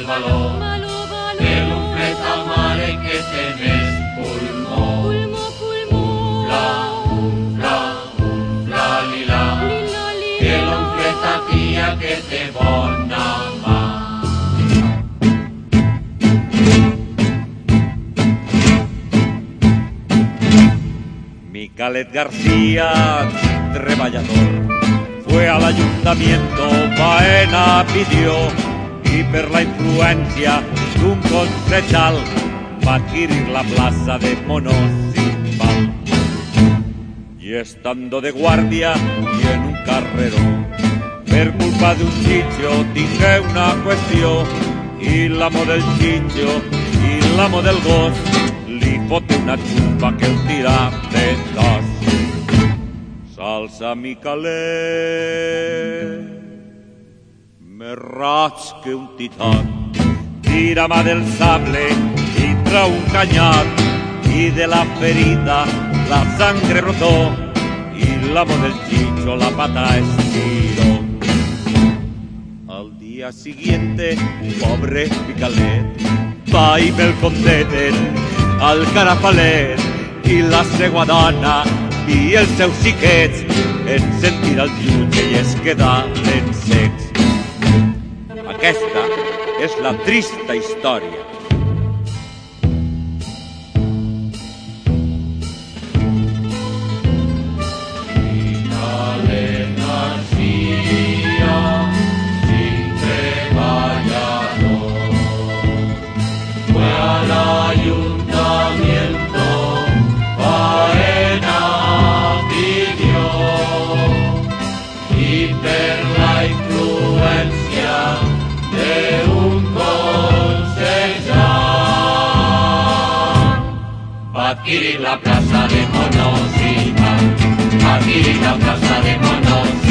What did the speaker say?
el valor de l'ompleta mare que tenés pulmó. Umfla, lila, que l'ompleta tia que té bona mà. Micalet García, treballador, fue al ayuntamiento, faena pidió, y per la influencia d'un concejal va adquirir la plaza de municipal. Y estando de guardia y en un carrero, per culpa de un chicho tingué una cuestión, y l'amo del chicho y l'amo del gos li foté una xupa que el tira de dos. Salsa Micalet, me rasque un titán, tírame del sable y trae un cañón, y de la ferida la sangre brotó, y l'amo del chicho la pata estiró. Al día siguiente, pobre Micalet, va i me'l condeten al Carafalet, i la seua dona i els seus xiquets en sentir el jutge i es quedaren secs. Aquesta és la trista història. Micalet García, sin treballador, fue al ayuntamiento, faena pidió, y per la influencia de un concejal va adquirir la plaza de municipal, va adquirir la plaza de municipal.